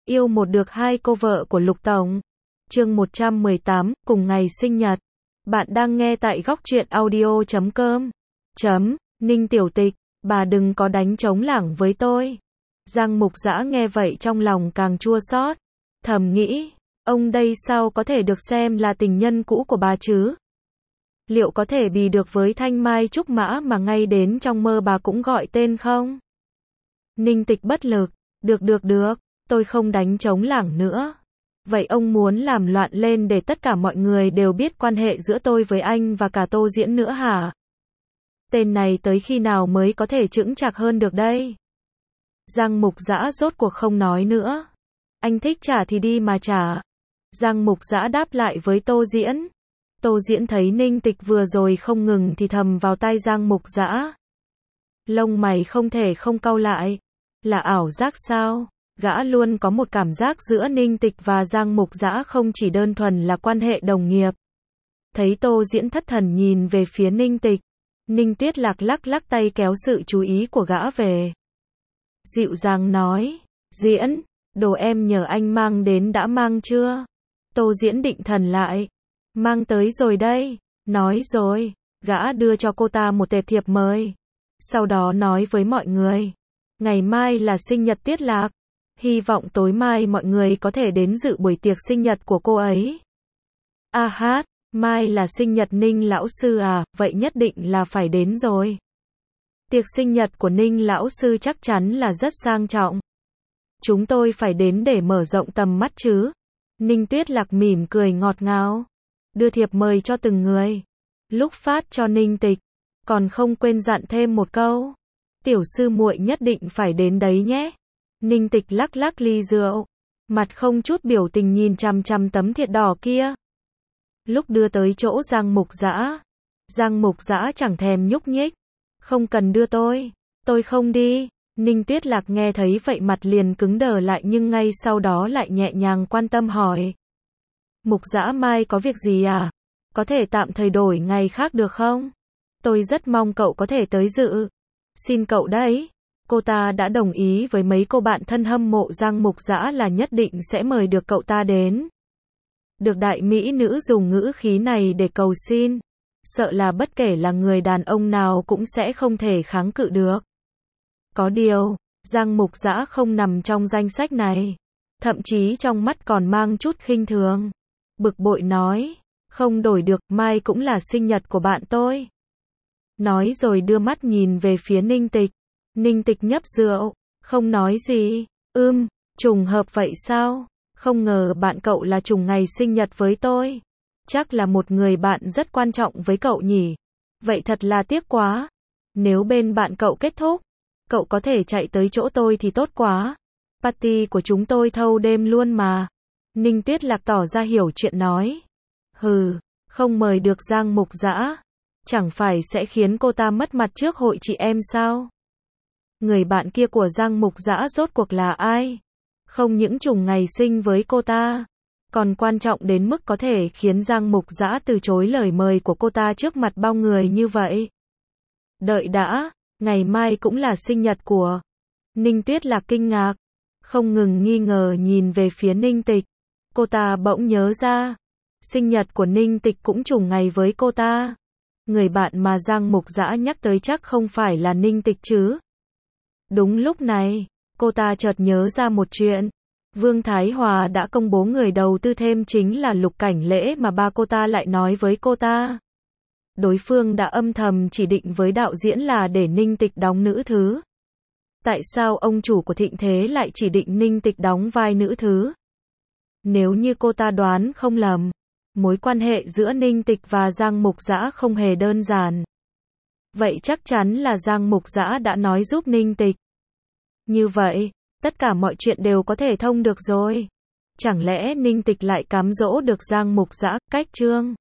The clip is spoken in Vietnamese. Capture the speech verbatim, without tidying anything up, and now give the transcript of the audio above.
Yêu một được hai cô vợ của Lục Tổng. Chương một trăm mười tám, cùng ngày sinh nhật. Bạn đang nghe tại góc truyện audio chấm com. Chấm, Ninh tiểu tịch, bà đừng có đánh trống lảng với tôi. Giang Mục Dã nghe vậy trong lòng càng chua xót, thầm nghĩ, ông đây sao có thể được xem là tình nhân cũ của bà chứ? Liệu có thể bì được với Thanh Mai Trúc Mã mà ngay đến trong mơ bà cũng gọi tên không? Ninh Tịch bất lực, được được được, tôi không đánh trống lảng nữa. Vậy ông muốn làm loạn lên để tất cả mọi người đều biết quan hệ giữa tôi với anh và cả Tô Diễn nữa hả? Tên này tới khi nào mới có thể chững chạc hơn được đây? Giang Mục Dã rốt cuộc không nói nữa. Anh thích trả thì đi mà trả. Giang Mục Dã đáp lại với Tô Diễn. Tô Diễn thấy Ninh Tịch vừa rồi không ngừng thì thầm vào tai Giang Mục Dã. Lông mày không thể không cau lại. Là ảo giác sao? Gã luôn có một cảm giác giữa Ninh Tịch và Giang Mục Dã không chỉ đơn thuần là quan hệ đồng nghiệp. Thấy Tô Diễn thất thần nhìn về phía Ninh Tịch, Ninh Tuyết Lạc lắc lắc tay kéo sự chú ý của gã về. Dịu dàng nói, Diễn, đồ em nhờ anh mang đến đã mang chưa? Tô Diễn định thần lại. Mang tới rồi đây. Nói rồi, gã đưa cho cô ta một tệp thiệp mời. Sau đó nói với mọi người, ngày mai là sinh nhật Tuyết Lạc. Hy vọng tối mai mọi người có thể đến dự buổi tiệc sinh nhật của cô ấy. A hát, mai là sinh nhật Ninh lão sư à, vậy nhất định là phải đến rồi. Tiệc sinh nhật của Ninh lão sư chắc chắn là rất sang trọng. Chúng tôi phải đến để mở rộng tầm mắt chứ. Ninh Tuyết Lạc mỉm cười ngọt ngào, đưa thiệp mời cho từng người. Lúc phát cho Ninh Tịch, còn không quên dặn thêm một câu. Tiểu sư muội nhất định phải đến đấy nhé. Ninh Tịch lắc lắc ly rượu, mặt không chút biểu tình nhìn chằm chằm tấm thiệp đỏ kia. Lúc đưa tới chỗ Giang Mục Dã, Giang Mục Dã chẳng thèm nhúc nhích. Không cần đưa tôi, tôi không đi. Ninh Tuyết Lạc nghe thấy vậy mặt liền cứng đờ lại nhưng ngay sau đó lại nhẹ nhàng quan tâm hỏi. Mục Dã mai có việc gì à? Có thể tạm thời đổi ngày khác được không? Tôi rất mong cậu có thể tới dự. Xin cậu đấy. Cô ta đã đồng ý với mấy cô bạn thân hâm mộ Giang Mục Dã là nhất định sẽ mời được cậu ta đến. Được đại mỹ nữ dùng ngữ khí này để cầu xin, sợ là bất kể là người đàn ông nào cũng sẽ không thể kháng cự được. Có điều, Giang Mục Dã không nằm trong danh sách này, thậm chí trong mắt còn mang chút khinh thường. Bực bội nói, không đổi được, mai cũng là sinh nhật của bạn tôi. Nói rồi đưa mắt nhìn về phía Ninh Tịch. Ninh Tịch nhấp rượu, không nói gì. Ưm, trùng hợp vậy sao? Không ngờ bạn cậu là trùng ngày sinh nhật với tôi. Chắc là một người bạn rất quan trọng với cậu nhỉ? Vậy thật là tiếc quá. Nếu bên bạn cậu kết thúc, cậu có thể chạy tới chỗ tôi thì tốt quá. Party của chúng tôi thâu đêm luôn mà. Ninh Tuyết Lạc tỏ ra hiểu chuyện nói. Hừ, không mời được Giang Mục Dã, chẳng phải sẽ khiến cô ta mất mặt trước hội chị em sao? Người bạn kia của Giang Mục Dã rốt cuộc là ai? Không những trùng ngày sinh với cô ta, còn quan trọng đến mức có thể khiến Giang Mục Dã từ chối lời mời của cô ta trước mặt bao người như vậy. Đợi đã, ngày mai cũng là sinh nhật của... Ninh Tuyết Lạc kinh ngạc, không ngừng nghi ngờ nhìn về phía Ninh Tịch. Cô ta bỗng nhớ ra, sinh nhật của Ninh Tịch cũng trùng ngày với cô ta. Người bạn mà Giang Mục Dã nhắc tới chắc không phải là Ninh Tịch chứ. Đúng lúc này, cô ta chợt nhớ ra một chuyện. Vương Thái Hòa đã công bố người đầu tư thêm chính là Lục Cảnh Lễ mà ba cô ta lại nói với cô ta. Đối phương đã âm thầm chỉ định với đạo diễn là để Ninh Tịch đóng nữ thứ. Tại sao ông chủ của Thịnh Thế lại chỉ định Ninh Tịch đóng vai nữ thứ? Nếu như cô ta đoán không lầm, mối quan hệ giữa Ninh Tịch và Giang Mục Dã không hề đơn giản. Vậy chắc chắn là Giang Mục Dã đã nói giúp Ninh Tịch. Như vậy, tất cả mọi chuyện đều có thể thông được rồi. Chẳng lẽ Ninh Tịch lại cám dỗ được Giang Mục Dã? Cách chương